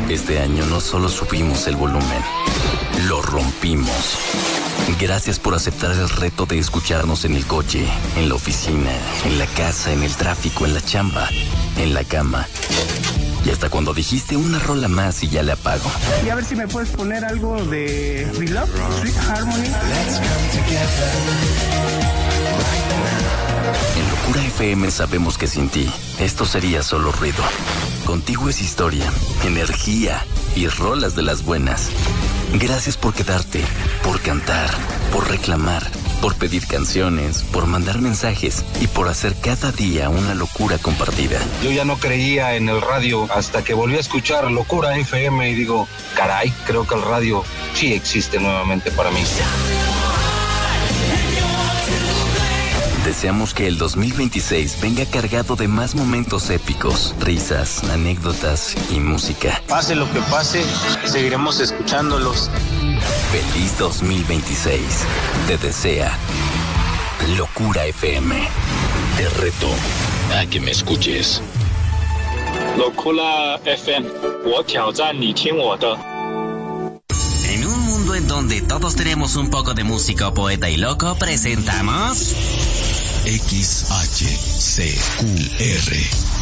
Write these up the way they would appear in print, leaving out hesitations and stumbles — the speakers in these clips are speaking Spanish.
Este año no solo subimos el volumen, lo rompimos. Gracias por aceptar el reto de escucharnos en el coche, en la oficina, en la casa, en el tráfico, en la chamba, en la cama. Y hasta cuando dijiste una rola más y ya le apago. Y a ver si me puedes poner algo de We Love, Sweet Harmony. Let's come together. En Locura FM sabemos que sin ti, esto sería solo ruido. Contigo es historia, energía y rolas de las buenas. Gracias por quedarte, por cantar, por reclamar, por pedir canciones, por mandar mensajes y por hacer cada día una locura compartida. Yo ya no creía en el radio hasta que volví a escuchar Locura FM y digo, caray, creo que el radio sí existe nuevamente para mí. Deseamos que el 2026 venga cargado de más momentos épicos, risas, anécdotas y música. Pase lo que pase, seguiremos escuchándolos. Feliz 2026. Te desea Locura FM. Te reto a que me escuches. Locura FM, 我挑战你听我的。 En un mundo en donde todos tenemos un poco de músico, poeta y loco, presentamos XHCQR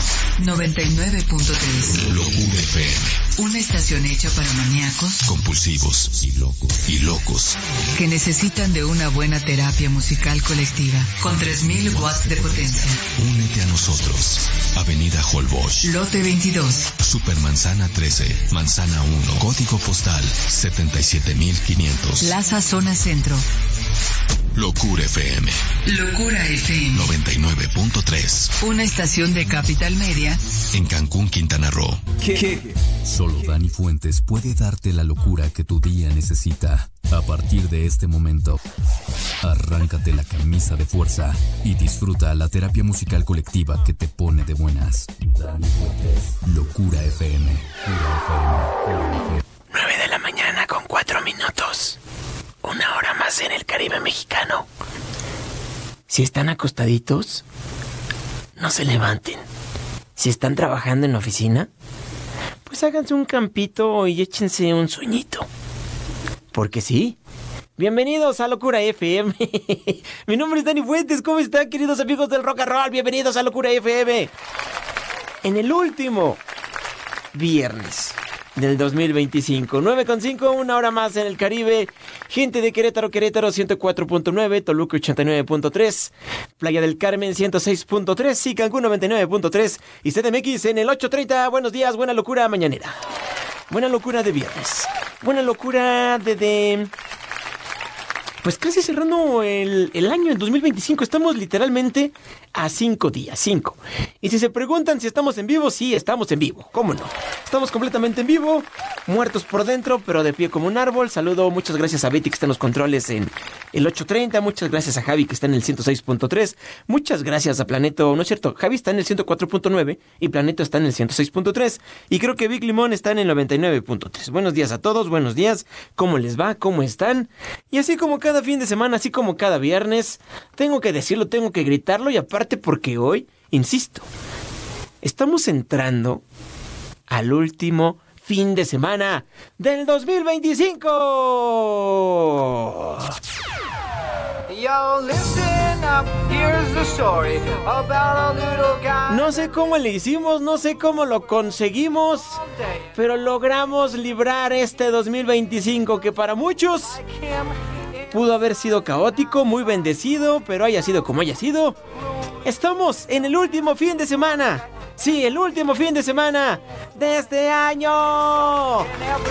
99.3 Locura FM. Una estación hecha para maníacos, Compulsivos y locos que necesitan de una buena terapia musical colectiva con 3000 watts de potencia. Únete a nosotros. Avenida Holbox, Lote 22, Supermanzana 13, Manzana 1, código postal 77500. Plaza Zona Centro. Locura FM Locura FM 99.3. Una estación de Capital Media En Cancún, Quintana Roo. Solo Dani Fuentes puede darte la locura que tu día necesita. A partir de este momento, arráncate la camisa de fuerza y disfruta la terapia musical colectiva que te pone de buenas. Dani Fuentes, Locura FM. 9 de la mañana con 4 minutos. Una hora más en el Caribe mexicano. Si están acostaditos, no se levanten. Si están trabajando en la oficina, pues háganse un campito y échense un sueñito. Porque sí. Bienvenidos a Locura FM. Mi nombre es Dani Fuentes. ¿Cómo están, queridos amigos del rock and roll? Bienvenidos a Locura FM. En el último viernes del 2025, 9:05, una hora más en el Caribe. Gente de Querétaro, 104.9, Toluca 89.3, Playa del Carmen 106.3 y Cancún 99.3 y CDMX en el 830. Buenos días, buena locura mañanera. Buena locura de viernes. Buena locura pues casi cerrando el año, el 2025. Estamos literalmente a 5 días, 5. Y si se preguntan si estamos en vivo, sí, estamos en vivo. ¿Cómo no? Estamos completamente en vivo, muertos por dentro, pero de pie como un árbol. Saludo, muchas gracias a Betty que está en los controles en el 830. Muchas gracias a Javi que está en el 106.3. Muchas gracias a Planeto. No es cierto, Javi está en el 104.9 y Planeto está en el 106.3. Y creo que Big Limón está en el 99.3. Buenos días a todos, buenos días. ¿Cómo les va? ¿Cómo están? Y así como cada fin de semana, así como cada viernes, tengo que decirlo, tengo que gritarlo, y aparte porque hoy, insisto, estamos entrando al último fin de semana del 2025. No sé cómo le hicimos, no sé cómo lo conseguimos, pero logramos librar este 2025 que para muchos pudo haber sido caótico, muy bendecido, pero haya sido como haya sido. Estamos en el último fin de semana. Sí, el último fin de semana de este año.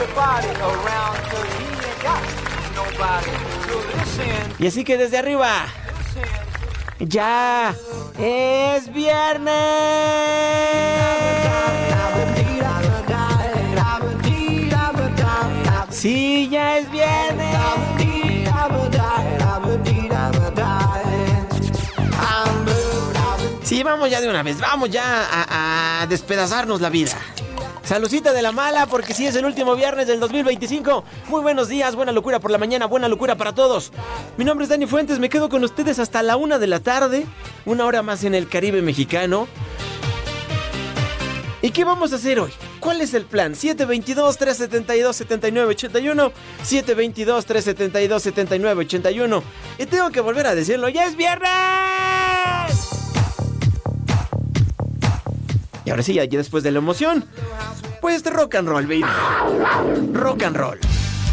Y así que desde arriba, ya es viernes. Sí, ya es viernes. Sí, vamos ya de una vez, vamos ya a despedazarnos la vida. Saludcita de la mala, porque sí es el último viernes del 2025. Muy buenos días, buena locura por la mañana, buena locura para todos. Mi nombre es Dani Fuentes, me quedo con ustedes hasta la 1 de la tarde. Una hora más en el Caribe mexicano. ¿Y qué vamos a hacer hoy? ¿Cuál es el plan? 722-372-7981. 722-372-7981. Y tengo que volver a decirlo. ¡Ya es viernes! Y ahora sí, ya después de la emoción, pues rock and roll, baby. Rock and roll.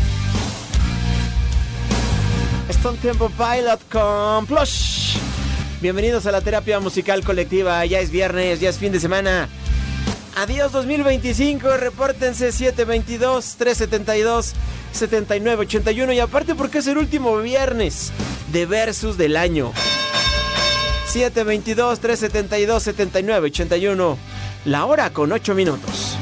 Stone Temple Pilot con Plush. Bienvenidos a la terapia musical colectiva. Ya es viernes, ya es fin de semana. Adiós 2025, repórtense 722-372-7981. Y aparte porque es el último viernes de Versus del año. 722-372-7981. La hora con 8 minutos.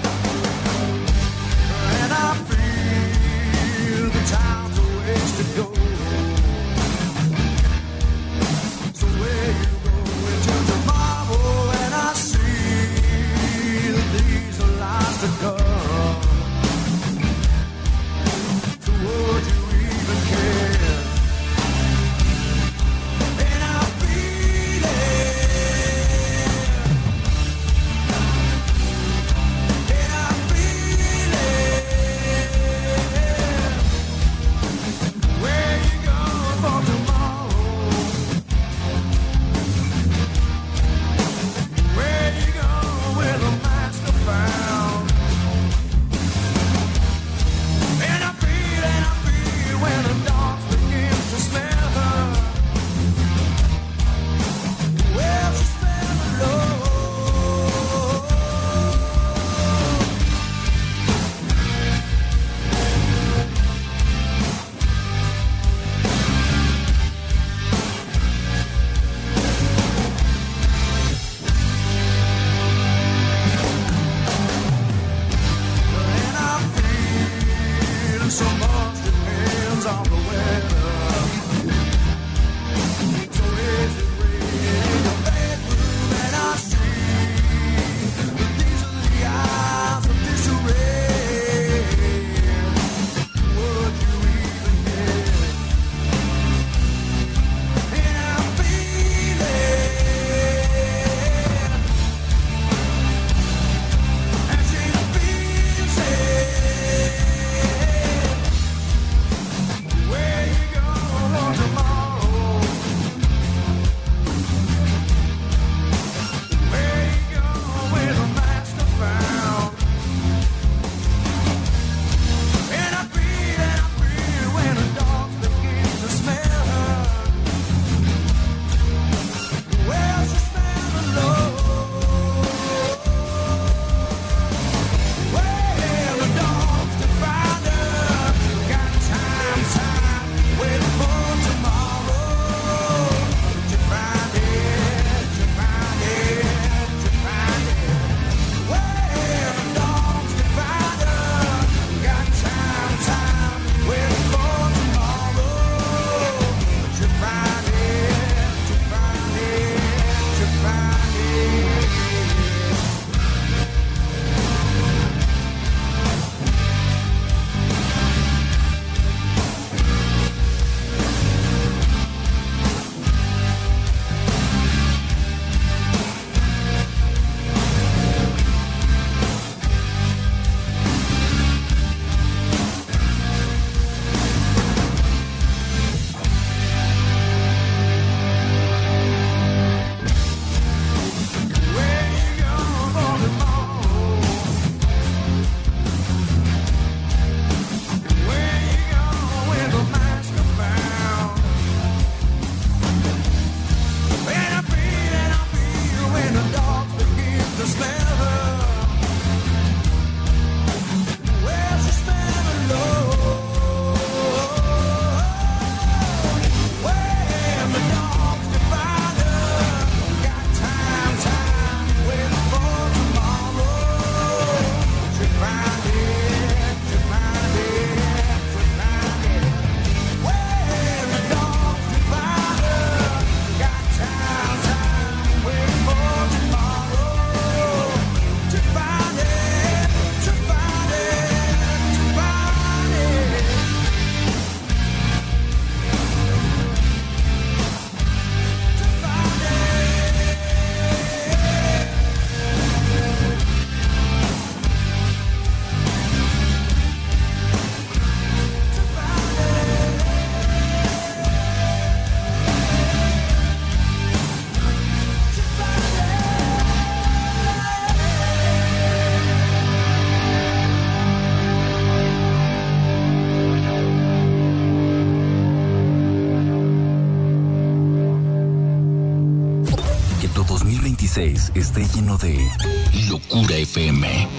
2016 esté lleno de Locura FM.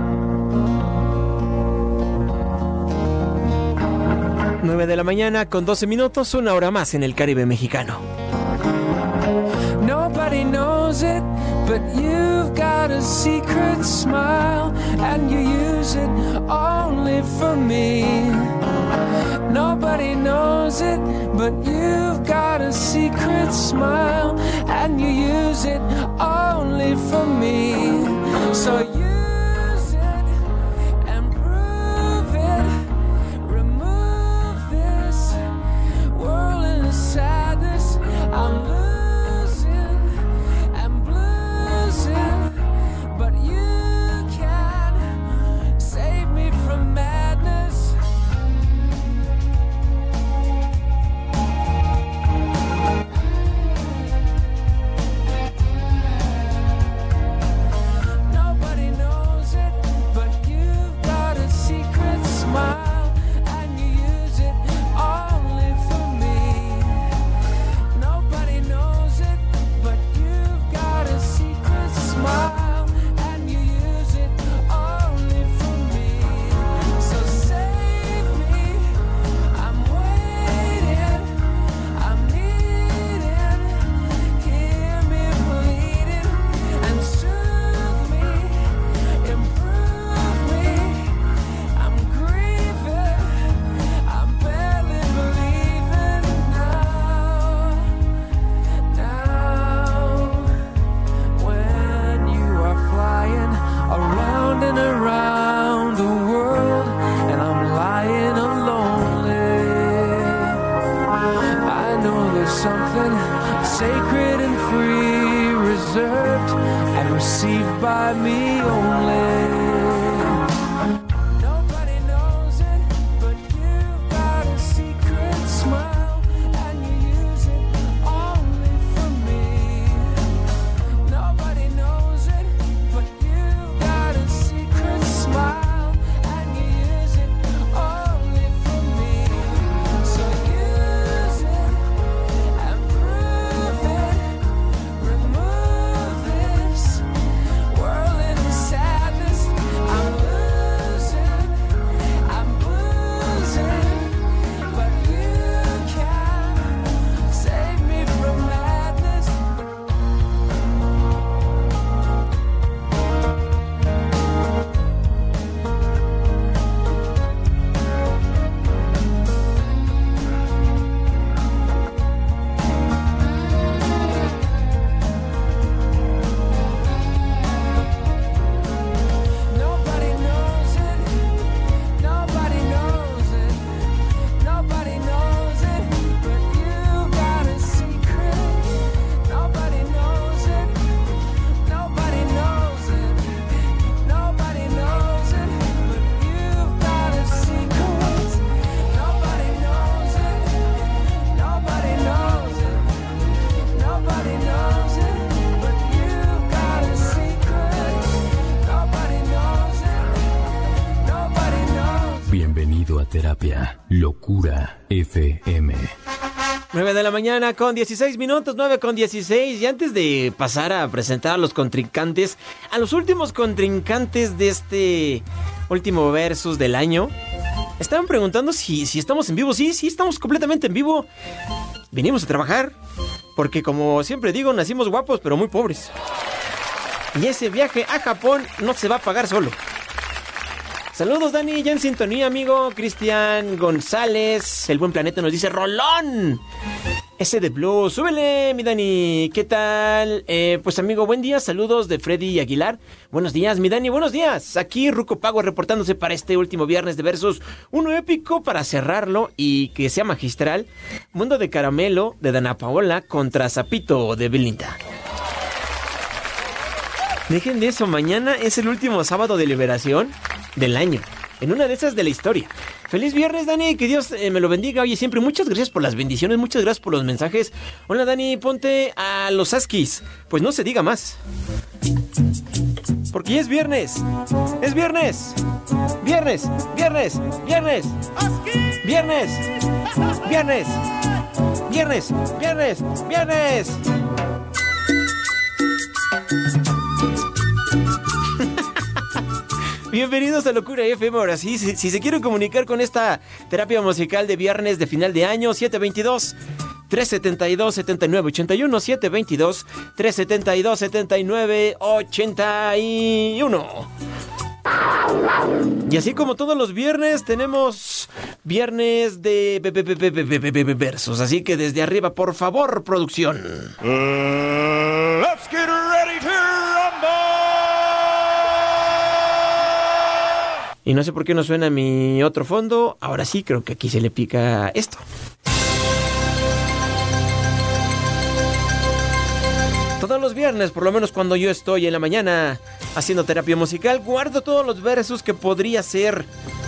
Nueve de la mañana con 12 minutos, una hora más en el Caribe mexicano. Nobody knows it, but you've got a secret smile, and you use it only for me. Nobody knows it, but you've got a secret smile, and you use it only for me. So use it and prove it. Remove this world in sadness. I'm losing and bluesing, but you can save me from madness. Nobody knows it, but you've got a secret smile, and you use it only for me. Nobody knows it, but you've got a secret smile, and you use it only for me. So save me, I'm waiting, I'm needing, hear me bleeding, and soothe me, improve me. I'm grieving, I'm barely believing now. When you are flying around and around the world, and I'm lying alone, I know there's something sacred and free, reserved and received by me only. Nobody knows it, but you've got a secret smile, and you use it only for me. Nobody knows it, but you've got a secret smile, and you use it only for me. So use it and prove it. Remove this world in sadness. I'm losing, I'm losing, but you can save me from madness. Nobody knows it, nobody knows it, nobody knows it, but you got a secret. Nobody knows it, nobody knows it, nobody knows it, but you've got a secret. Nobody knows it, nobody knows it, nobody knows it, but you've got a secret. Nobody knows it, nobody knows. Bienvenido a Terapia Locura FM. 9 de la mañana con 16 minutos, 9 con 16. Y antes de pasar a presentar a los contrincantes, a los últimos contrincantes de este último versus del año, estaban preguntando si estamos en vivo. Sí, estamos completamente en vivo. Venimos a trabajar, porque como siempre digo, nacimos guapos pero muy pobres. Y ese viaje a Japón no se va a pagar solo. Saludos, Dani, ya en sintonía, amigo. Cristian González, el buen planeta, nos dice ¡Rolón! Ese de Blue, súbele, mi Dani. ¿Qué tal? Pues, amigo, buen día. Saludos de Freddy Aguilar. Buenos días, mi Dani, buenos días. Aquí Ruco Pago reportándose para este último viernes de versus. Uno épico para cerrarlo y que sea magistral. Mundo de Caramelo de Dana Paola contra Zapito de Belinda. Dejen de eso, mañana es el último sábado de liberación del año. En una de esas de la historia. Feliz viernes, Dani, que Dios me lo bendiga. Oye, siempre muchas gracias por las bendiciones, muchas gracias por los mensajes. Hola, Dani, ponte a los Askis. Pues no se diga más. Porque ya es viernes. Es viernes. Viernes, viernes, viernes. Viernes. Viernes. Viernes, viernes, viernes. Bienvenidos a Locura FM. Ahora sí, si se quieren comunicar con esta terapia musical de viernes de final de año, 722-372-7981, 722-372-7981. Y así como todos los viernes, tenemos viernes de versos. Así que desde arriba, por favor, producción. Let's get ready to rumble. Y no sé por qué no suena mi otro fondo. Ahora sí, creo que aquí se le pica esto. Todos los viernes, por lo menos cuando yo estoy en la mañana haciendo terapia musical, guardo todos los versos que podría ser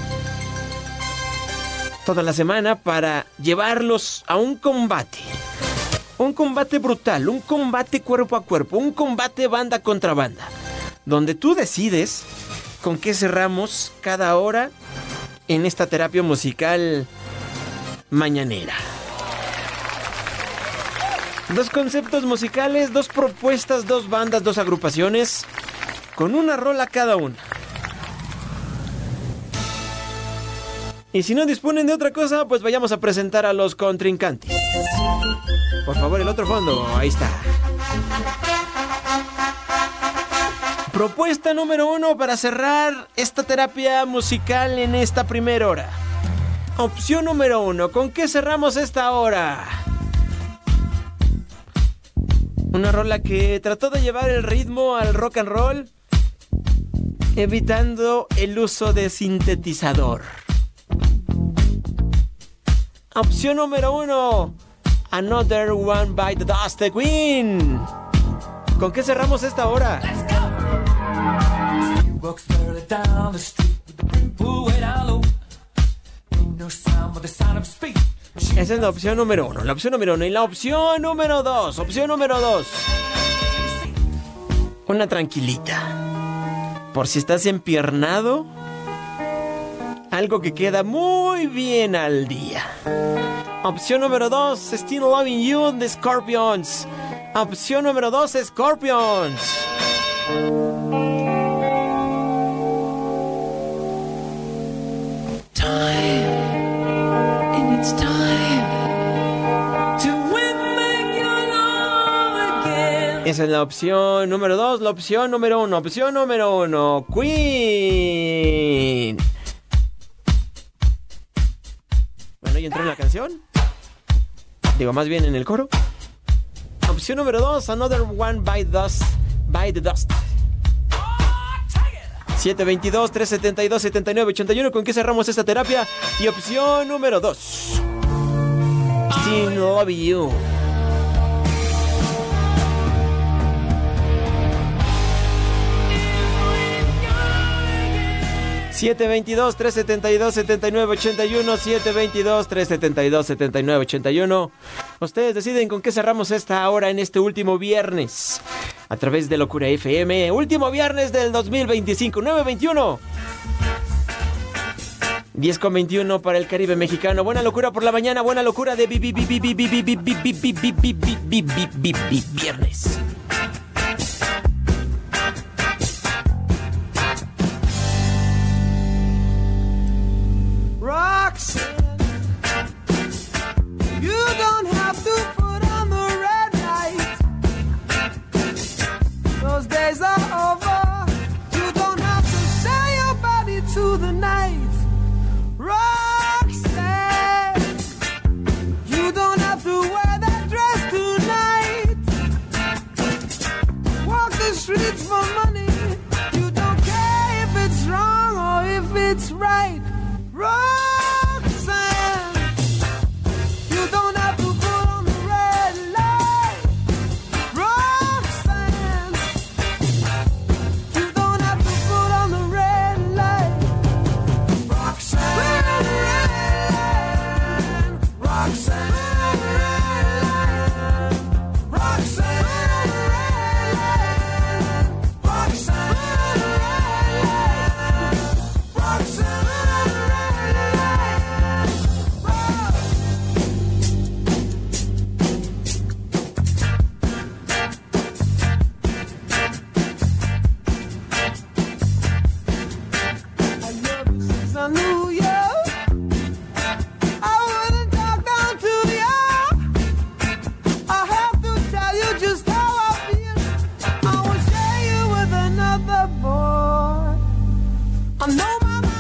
toda la semana para llevarlos a un combate. Un combate brutal, un combate cuerpo a cuerpo, un combate banda contra banda, donde tú decides con qué cerramos cada hora en esta terapia musical mañanera. Dos conceptos musicales, dos propuestas, dos bandas, dos agrupaciones, con una rola cada una. Y si no disponen de otra cosa, pues vayamos a presentar a los contrincantes. Por favor, el otro fondo, ahí está. Propuesta número 1 para cerrar esta terapia musical en esta primera hora. Opción número 1, ¿con qué cerramos esta hora? Una rola que trató de llevar el ritmo al rock and roll, evitando el uso de sintetizador. Opción número 1, Another One by the Dust, The Queen. ¿Con qué cerramos esta hora? Esa es la opción número 1. La opción número 1. Y la opción número 2. Opción número 2. Una tranquilita. Por si estás empiernado. Algo que queda muy bien al día. Opción número 2. Still Loving You, The Scorpions. Opción número 2. Scorpions. Esa es la opción número 2, la opción número 1. Opción número 1, Queen. Bueno, ¿ya entró en la canción? Digo, más bien en el coro. Opción número 2, Another One by the Dust. 722-372-7981. ¿Con qué cerramos esta terapia? Y opción número 2, Still Love You. 722-372-7981, 722-372-7981. Ustedes deciden con qué cerramos esta hora en este último viernes a través de Locura FM. Último viernes del 2025, 9:21. 10:21 para el Caribe mexicano. Buena locura por la mañana, buena locura de viernes. Roxanne, you don't have to put on the red light. Those days are over. You don't have to sell your body to the night. Roxanne, you don't have to wear that dress tonight. Walk the streets for money. You don't care if it's wrong or if it's right. Roxanne, you don't have to put on the red light. Roxanne, you don't have to put on the red light. Roxanne, Roxanne, Roxanne, Roxanne, Roxanne.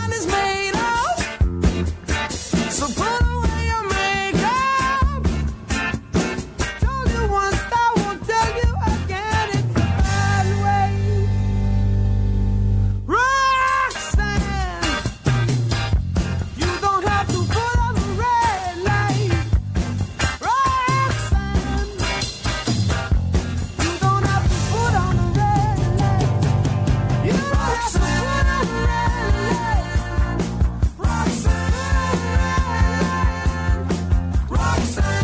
man is made of. So put away your makeup. Told you once, I won't tell you again. It's the bad way. Roxanne, you don't have to put on the red light. Roxanne, you don't have to put on the red light. You don't have to put on the red light. Roxanne, Roxanne,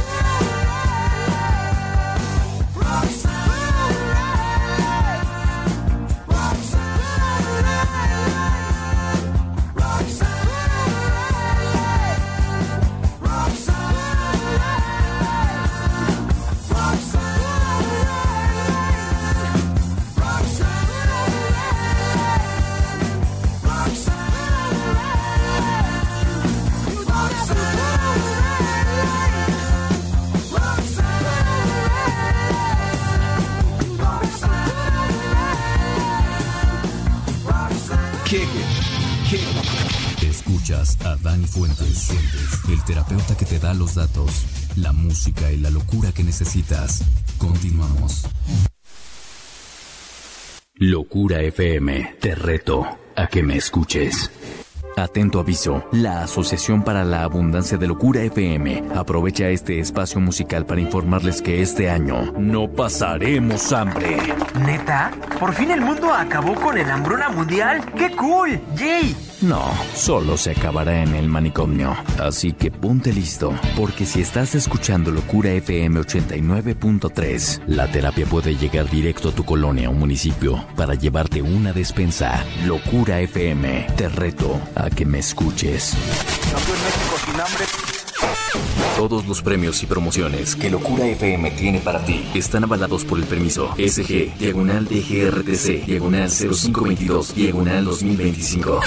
Escuchas a Dani Fuentes, el terapeuta que te da los datos, la música y la locura que necesitas. Continuamos. Locura FM, te reto a que me escuches. Atento aviso, la Asociación para la Abundancia de Locura FM aprovecha este espacio musical para informarles que este año no pasaremos hambre. ¿Neta? ¿Por fin el mundo acabó con el hambruna mundial? ¡Qué cool! ¡Yay! No, solo se acabará en el manicomio. Así que ponte listo, porque si estás escuchando Locura FM 89.3, la terapia puede llegar directo a tu colonia o municipio para llevarte una despensa. Locura FM, te reto a que me escuches. Todos los premios y promociones que Locura FM tiene para ti están avalados por el permiso SG/DGRTC/0522/2025.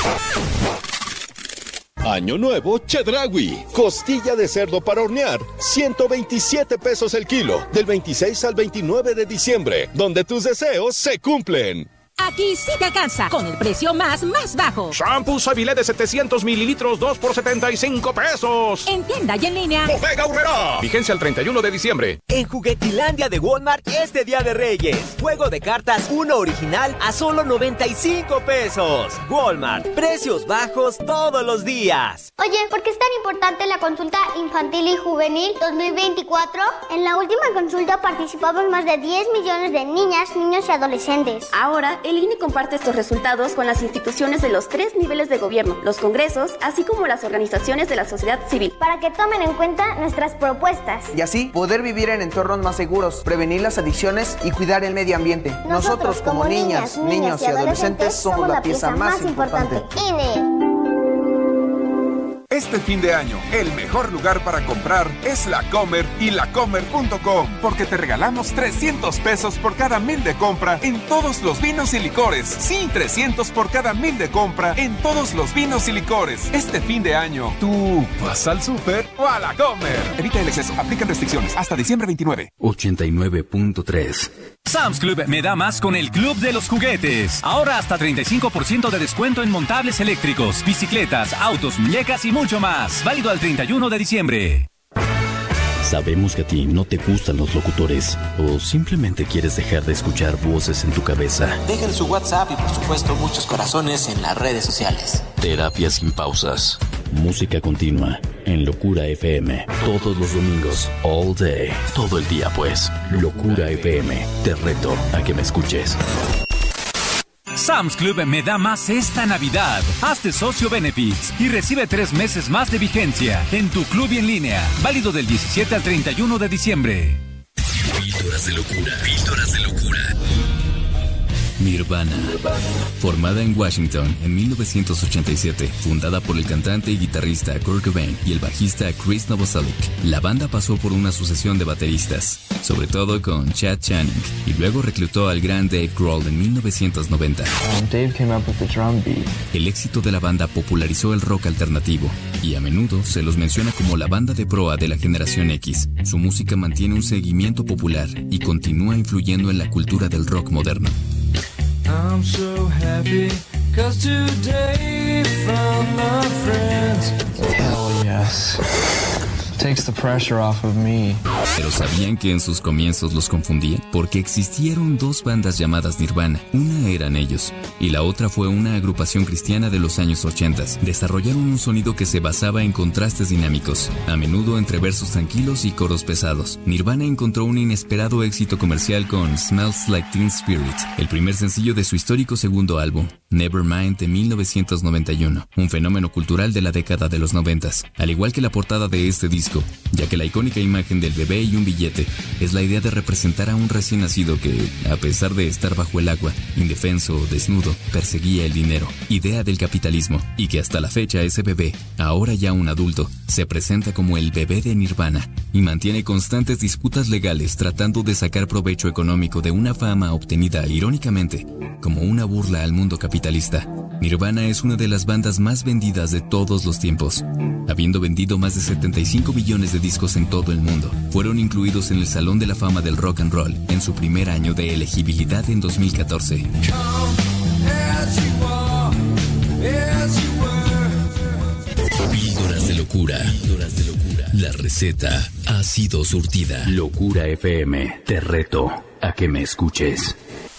Año nuevo Chedraui. Costilla de cerdo para hornear, 127 pesos el kilo, del 26 al 29 de diciembre, donde tus deseos se cumplen. Aquí sí te alcanza, con el precio más bajo. Shampoo Seville de 700 mililitros, 2 por 75 pesos. En tienda y en línea. Bodega Aurrerá. Vigencia el 31 de diciembre. En Juguetilandia de Walmart este Día de Reyes. Juego de cartas 1 original a solo 95 pesos. Walmart, precios bajos todos los días. Oye, ¿por qué es tan importante la consulta infantil y juvenil 2024? En la última consulta participamos más de 10 millones de niñas, niños y adolescentes. Ahora, el INE comparte estos resultados con las instituciones de los 3 niveles de gobierno, los congresos, así como las organizaciones de la sociedad civil. Para que tomen en cuenta nuestras propuestas. Y así poder vivir en entornos más seguros, prevenir las adicciones y cuidar el medio ambiente. Nosotros como niñas, niños y adolescentes somos la pieza más importante. INE. Este fin de año, el mejor lugar para comprar es La Comer y lacomer.com, porque te regalamos 300 pesos por cada 1,000 de compra en todos los vinos y licores. Sí, 300 por cada 1,000 de compra en todos los vinos y licores. Este fin de año, ¿tú vas al súper o a La Comer? Evita el exceso, aplican restricciones hasta diciembre 29. 89.3. Sam's Club me da más con el Club de los Juguetes. Ahora hasta 35% de descuento en montables eléctricos, bicicletas, autos, muñecas y mucho más. Válido al 31 de diciembre. Sabemos que a ti no te gustan los locutores o simplemente quieres dejar de escuchar voces en tu cabeza. Dejen su WhatsApp y por supuesto muchos corazones en las redes sociales. Terapia sin pausas. Música continua en Locura FM. Todos los domingos, all day. Todo el día pues. Locura FM. Te reto a que me escuches. Sam's Club me da más esta Navidad. Hazte socio Benefits y recibe 3 meses más de vigencia en tu club y en línea. Válido del 17 al 31 de diciembre. Píldoras de locura. Píldoras de locura. Nirvana. Formada en Washington en 1987, fundada por el cantante y guitarrista Kurt Cobain y el bajista Chris Novoselic, la banda pasó por una sucesión de bateristas, sobre todo con Chad Channing, y luego reclutó al gran Dave Grohl en 1990. Dave came up with the drum beat. El éxito de la banda popularizó el rock alternativo, y a menudo se los menciona como la banda de proa de la generación X. Su música mantiene un seguimiento popular y continúa influyendo en la cultura del rock moderno. I'm so happy, 'cause today found takes the pressure off of me. Pero ¿sabían que en sus comienzos los confundían? Porque existieron dos bandas llamadas Nirvana. Una eran ellos, y la otra fue una agrupación cristiana de los años 80. Desarrollaron un sonido que se basaba en contrastes dinámicos, a menudo entre versos tranquilos y coros pesados. Nirvana encontró un inesperado éxito comercial con Smells Like Teen Spirit, el primer sencillo de su histórico segundo álbum, Nevermind, de 1991, un fenómeno cultural de la década de los 90, al igual que la portada de este disco, ya que la icónica imagen del bebé y un billete es la idea de representar a un recién nacido que, a pesar de estar bajo el agua, indefenso o desnudo, perseguía el dinero, idea del capitalismo, y que hasta la fecha ese bebé, ahora ya un adulto, se presenta como el bebé de Nirvana y mantiene constantes disputas legales tratando de sacar provecho económico de una fama obtenida irónicamente como una burla al mundo capitalista. Nirvana es una de las bandas más vendidas de todos los tiempos, habiendo vendido más de 75 millones de discos en todo el mundo. Fueron incluidos en el Salón de la Fama del Rock and Roll en su primer año de elegibilidad en 2014. Píldoras de locura. La receta ha sido surtida. Locura FM. Te reto a que me escuches.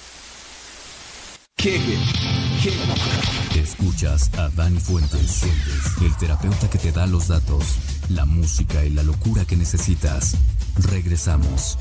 Escuchas a Dani Fuentes, el terapeuta que te da los datos, la música y la locura que necesitas. Regresamos.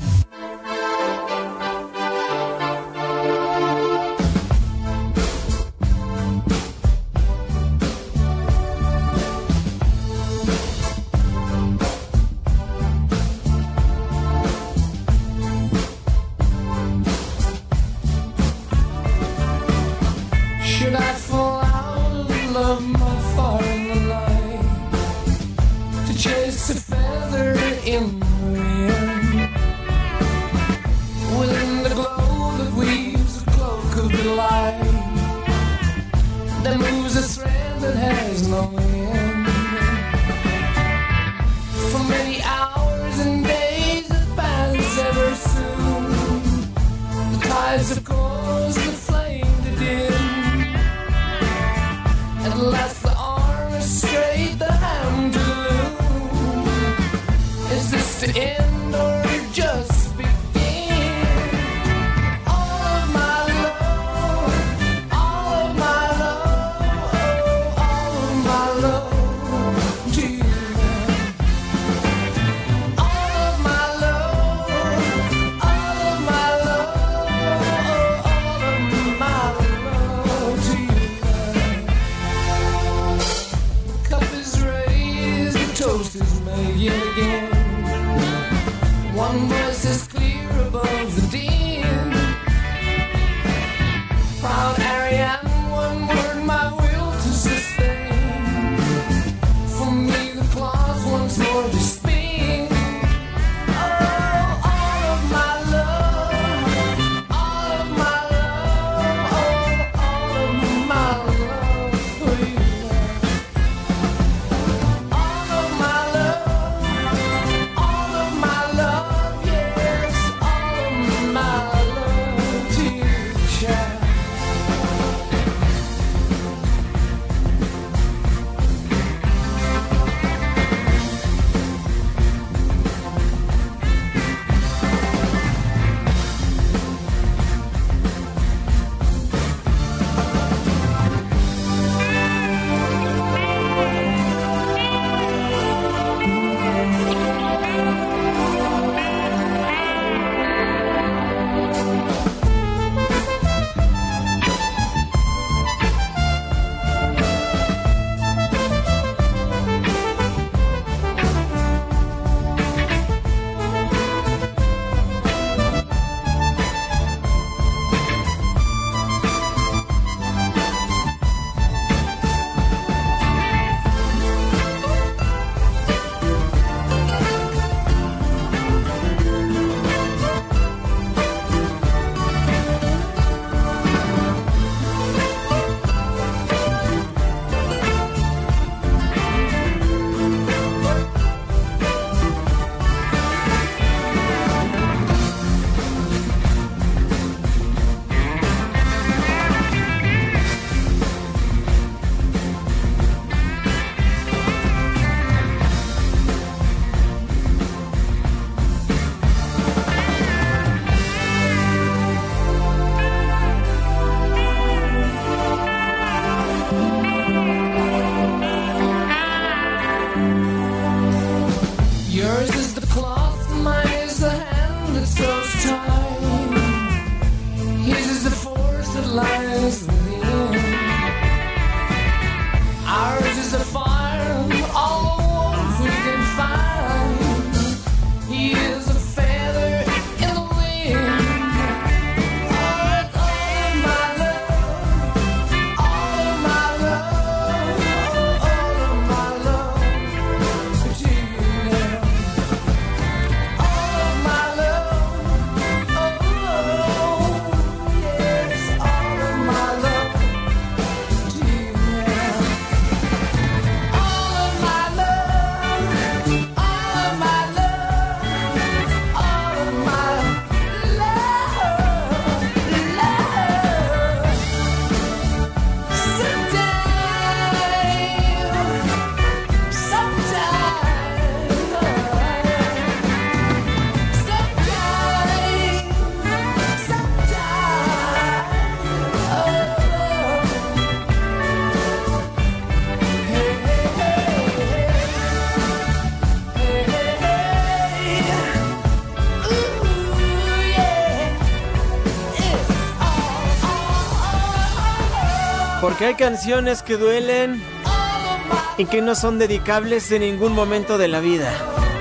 Porque hay canciones que duelen y que no son dedicables en ningún momento de la vida.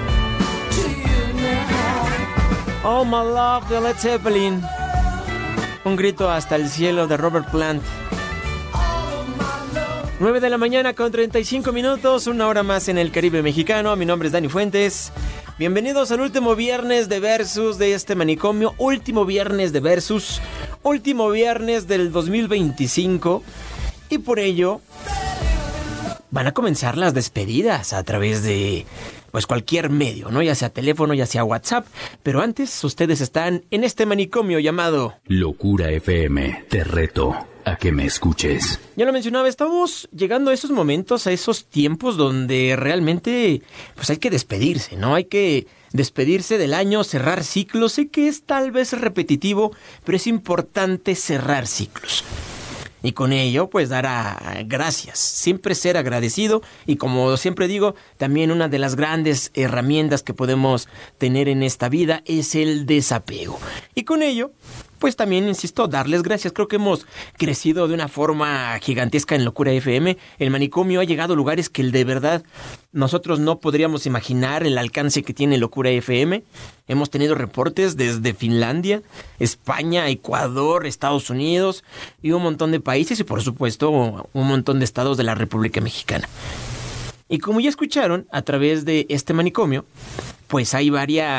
Oh My Love de Led Zeppelin. Un grito hasta el cielo de Robert Plant. 9 de la mañana con 35 minutos, una hora más en el Caribe mexicano. Mi nombre es Dani Fuentes. Bienvenidos al último viernes de Versus de este manicomio. Último viernes de Versus. Último viernes del 2025. Y por ello van a comenzar las despedidas a través de pues cualquier medio, ¿no? Ya sea teléfono, ya sea WhatsApp. Pero antes ustedes están en este manicomio llamado Locura FM. Te reto a que me escuches. Ya lo mencionaba, estamos llegando a esos momentos, a esos tiempos donde realmente pues hay que despedirse, ¿no? Hay que despedirse del año, cerrar ciclos. Sé que es tal vez repetitivo, pero es importante cerrar ciclos. Y con ello, pues dar gracias, siempre ser agradecido y como siempre digo, también una de las grandes herramientas que podemos tener en esta vida es el desapego. Y con ello, pues también, insisto, darles gracias. Creo que hemos crecido de una forma gigantesca en Locura FM. El manicomio ha llegado a lugares que de verdad nosotros no podríamos imaginar el alcance que tiene Locura FM. Hemos tenido reportes desde Finlandia, España, Ecuador, Estados Unidos y un montón de países y por supuesto un montón de estados de la República Mexicana. Y como ya escucharon a través de este manicomio, pues hay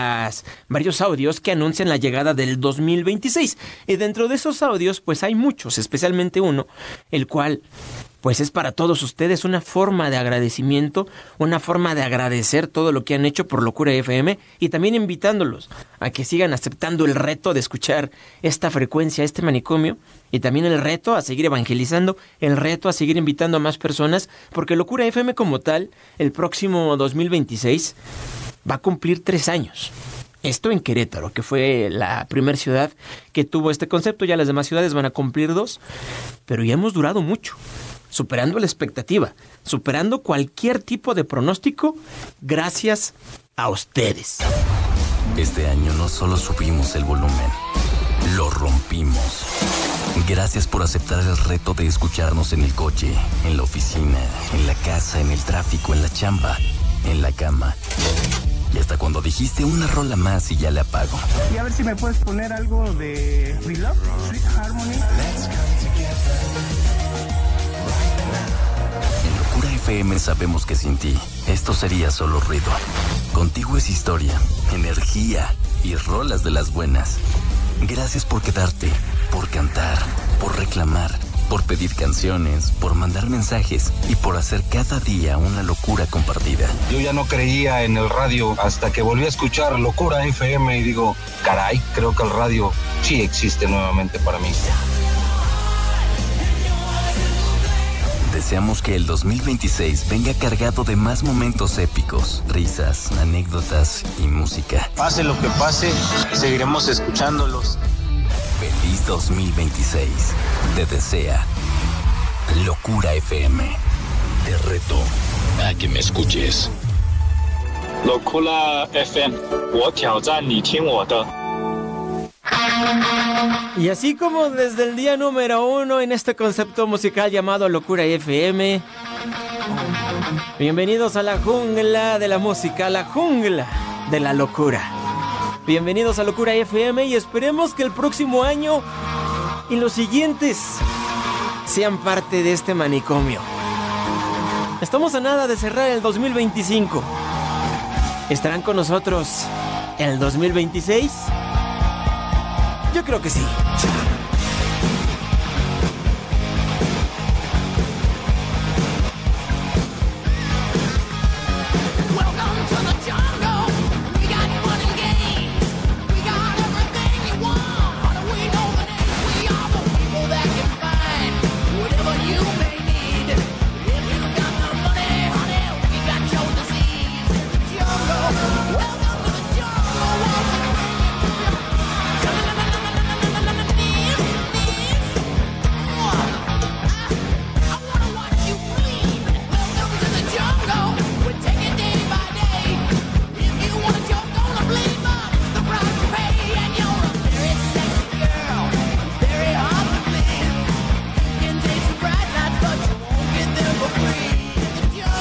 varios audios que anuncian la llegada del 2026. Y dentro de esos audios, pues hay muchos, especialmente uno, el cual pues es para todos ustedes una forma de agradecimiento, una forma de agradecer todo lo que han hecho por Locura FM y también invitándolos a que sigan aceptando el reto de escuchar esta frecuencia, este manicomio, y también el reto a seguir evangelizando, el reto a seguir invitando a más personas, porque Locura FM como tal, el próximo 2026 va a cumplir 3 años. Esto en Querétaro, que fue la primera ciudad que tuvo este concepto. Ya las demás ciudades van a cumplir 2, pero ya hemos durado mucho, superando la expectativa, superando cualquier tipo de pronóstico, gracias a ustedes. Este año no solo subimos el volumen, lo rompimos. Gracias por aceptar el reto de escucharnos en el coche, en la oficina, en la casa, en el tráfico, en la chamba, en la cama. Y hasta cuando dijiste una rola más y ya le apago. Y a ver si me puedes poner algo de We Love, Sweet Harmony. En Locura FM sabemos que sin ti esto sería solo ruido. Contigo es historia, energía y rolas de las buenas. Gracias por quedarte, por cantar, por reclamar, por pedir canciones, por mandar mensajes y por hacer cada día una locura compartida. Yo ya no creía en el radio hasta que volví a escuchar Locura FM y digo, caray, creo que el radio sí existe nuevamente para mí. Deseamos que el 2026 venga cargado de más momentos épicos, risas, anécdotas y música. Pase lo que pase, seguiremos escuchándolos. Feliz 2026. Te desea Locura FM. Te reto a que me escuches. Locura FM， 我挑战你听我的。 Y así como desde el día número 1 en este concepto musical llamado Locura FM, bienvenidos a la jungla de la música, la jungla de la locura. Bienvenidos a Locura FM y esperemos que el próximo año y los siguientes sean parte de este manicomio. Estamos a nada de cerrar el 2025. ¿Estarán con nosotros en el 2026? Yo creo que sí.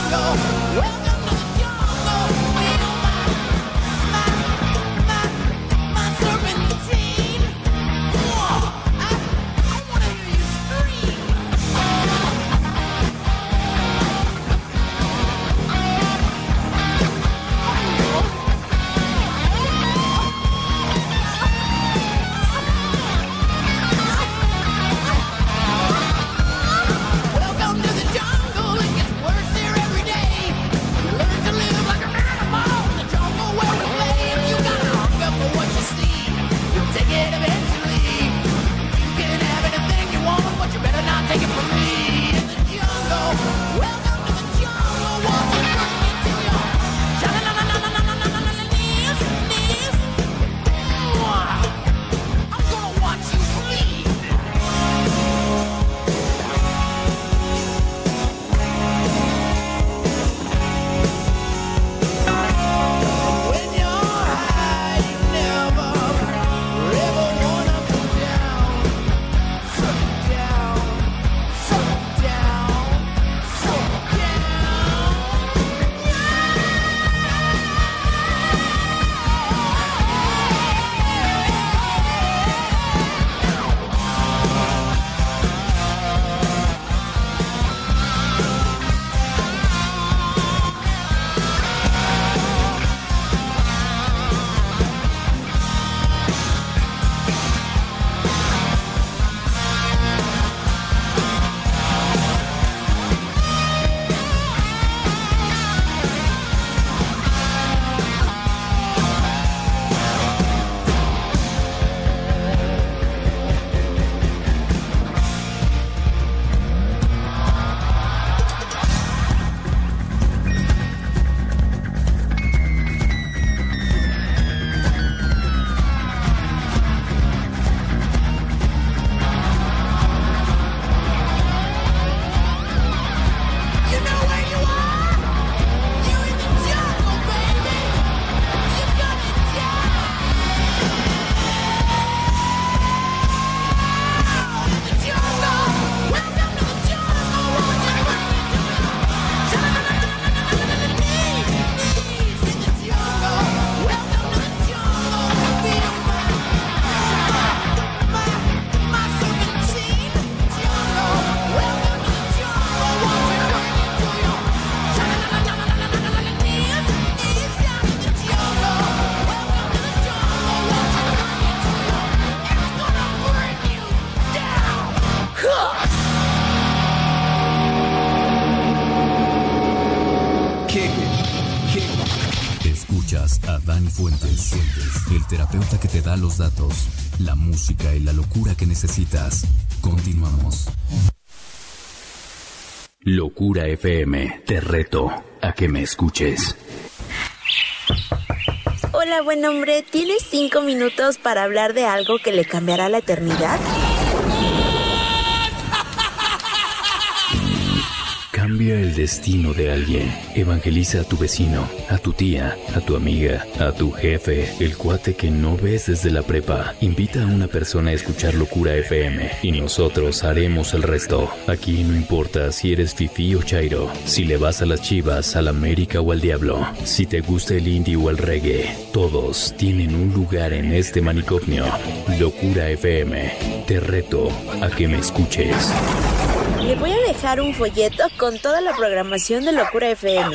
Escuchas a Dani Fuentes, el terapeuta que te da los datos, la música y la locura que necesitas. Continuamos. Locura FM, te reto a que me escuches. Hola, buen hombre, ¿tienes 5 minutos para hablar de algo que le cambiará la eternidad? Cambia el destino de alguien. Evangeliza a tu vecino, a tu tía, a tu amiga, a tu jefe, el cuate que no ves desde la prepa. Invita a una persona a escuchar Locura FM y nosotros haremos el resto. Aquí no importa si eres fifí o chairo, si le vas a las Chivas, al América o al Diablo, si te gusta el indie o el reggae, todos tienen un lugar en este manicomio. Locura FM, te reto a que me escuches. Le voy a dejar un folleto con toda la programación de Locura FM.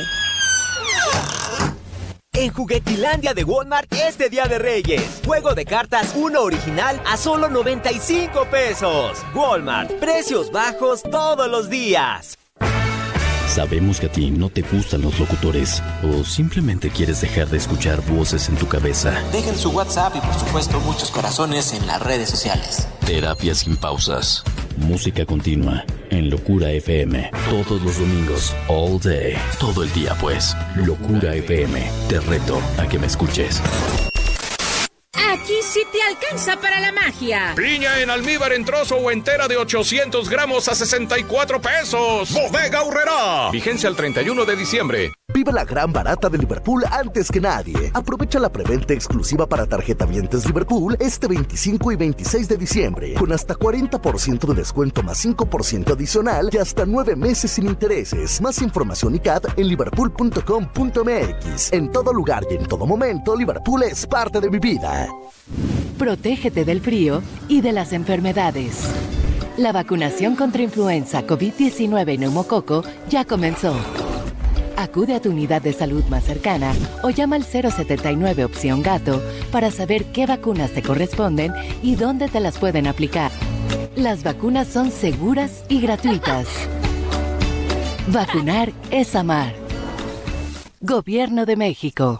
En Juguetilandia de Walmart este Día de Reyes. Juego de cartas 1 original a solo 95 pesos. Walmart, precios bajos todos los días. Sabemos que a ti no te gustan los locutores o simplemente quieres dejar de escuchar voces en tu cabeza. Dejen su WhatsApp y por supuesto muchos corazones en las redes sociales. Terapia sin pausas. Música continua en Locura FM. Todos los domingos, all day. Todo el día pues. Locura FM. Te reto a que me escuches. Aquí sí te alcanza para la magia. Piña en almíbar en trozo o entera de 800 gramos a 64 pesos. Bodega Aurrerá. Vigencia el 31 de diciembre. Vive la gran barata de Liverpool antes que nadie. Aprovecha la preventa exclusiva para tarjetavientes Liverpool este 25 y 26 de diciembre, con hasta 40% de descuento más 5% adicional y hasta 9 meses sin intereses. Más información y CAT en liverpool.com.mx. En todo lugar y en todo momento, Liverpool es parte de mi vida. Protégete del frío y de las enfermedades. La vacunación contra influenza, COVID-19 y neumococo ya comenzó. Acude a tu unidad de salud más cercana o llama al 079 opción gato para saber qué vacunas te corresponden y dónde te las pueden aplicar. Las vacunas son seguras y gratuitas. Vacunar es amar. Gobierno de México.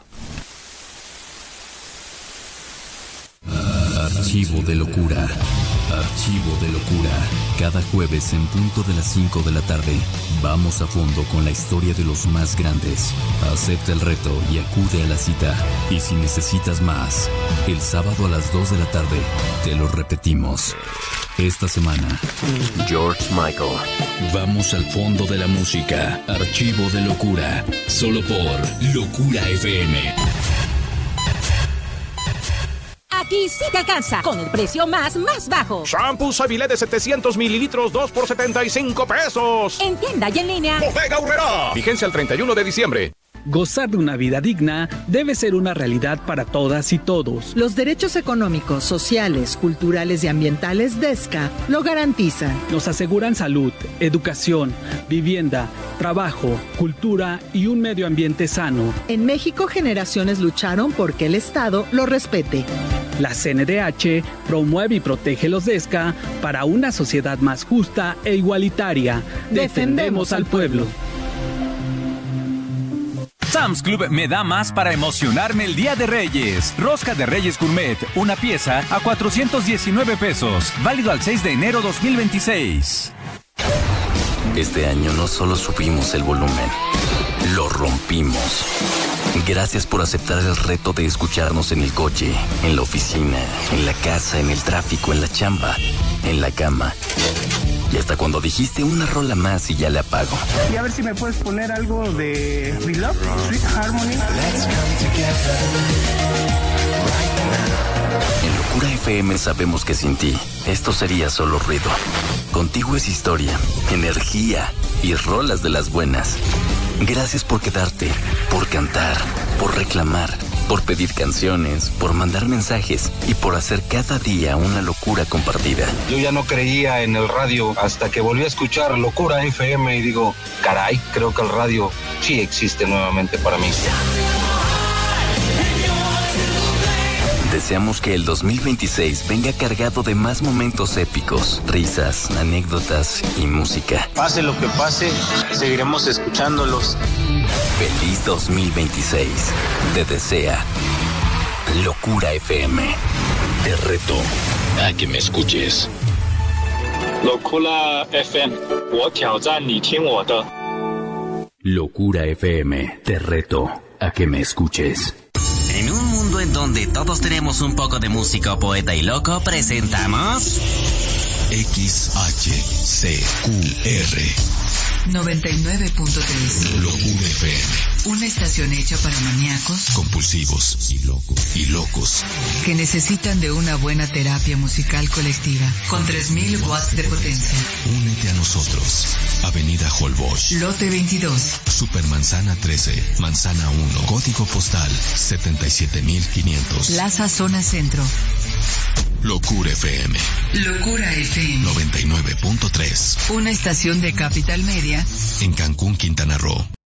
Archivo de locura. Archivo de locura. Cada jueves en punto de las 5 de la tarde, vamos a fondo con la historia de los más grandes. Acepta el reto y acude a la cita. Y si necesitas más, el sábado a las 2 de la tarde, te lo repetimos. Esta semana, George Michael. Vamos al fondo de la música. Archivo de locura. Solo por Locura FM. Aquí sí te alcanza, con el precio más bajo. Shampoo Savile de 700 mililitros, 2 por 75 pesos. En tienda y en línea. Bodega Aurrerá. Vigencia el 31 de diciembre. Gozar de una vida digna debe ser una realidad para todas y todos. Los derechos económicos, sociales, culturales y ambientales de ESCA lo garantizan. Nos aseguran salud, educación, vivienda, trabajo, cultura y un medio ambiente sano. En México, generaciones lucharon porque el Estado lo respete. La CNDH promueve y protege los DESCA para una sociedad más justa e igualitaria. Defendemos al pueblo. Sam's Club me da más para emocionarme el Día de Reyes. Rosca de Reyes Gourmet, una pieza a 419 pesos. Válido al 6 de enero 2026. Este año no solo subimos el volumen, lo rompimos. Gracias por aceptar el reto de escucharnos en el coche, en la oficina, en la casa, en el tráfico, en la chamba, en la cama. Y hasta cuando dijiste una rola más y ya le apago. Y a ver si me puedes poner algo de Beloved, Sweet Harmony. En Locura FM sabemos que sin ti, esto sería solo ruido. Contigo es historia, energía y rolas de las buenas. Gracias por quedarte, por cantar, por reclamar, por pedir canciones, por mandar mensajes y por hacer cada día una locura compartida. Yo ya no creía en el radio hasta que volví a escuchar Locura FM y digo, caray, creo que el radio sí existe nuevamente para mí. Deseamos que el 2026 venga cargado de más momentos épicos, risas, anécdotas y música. Pase lo que pase, seguiremos escuchándolos. Feliz 2026. Te desea Locura FM. Te reto a que me escuches. Locura FM, 我挑战你听我的。 Locura FM. Te reto a que me escuches. En un mundo en donde todos tenemos un poco de músico, poeta y loco, presentamos XHCQR 99.3 Locura FM. Una estación hecha para maníacos, compulsivos y locos que necesitan de una buena terapia musical colectiva con 3000 watts de potencia. Únete a nosotros. Avenida Holbox, Lote 22, Supermanzana 13, Manzana 1, código postal 77500. Plaza Zona Centro. Locura FM. Locura FM 99.3. Una estación de Capital Media en Cancún, Quintana Roo.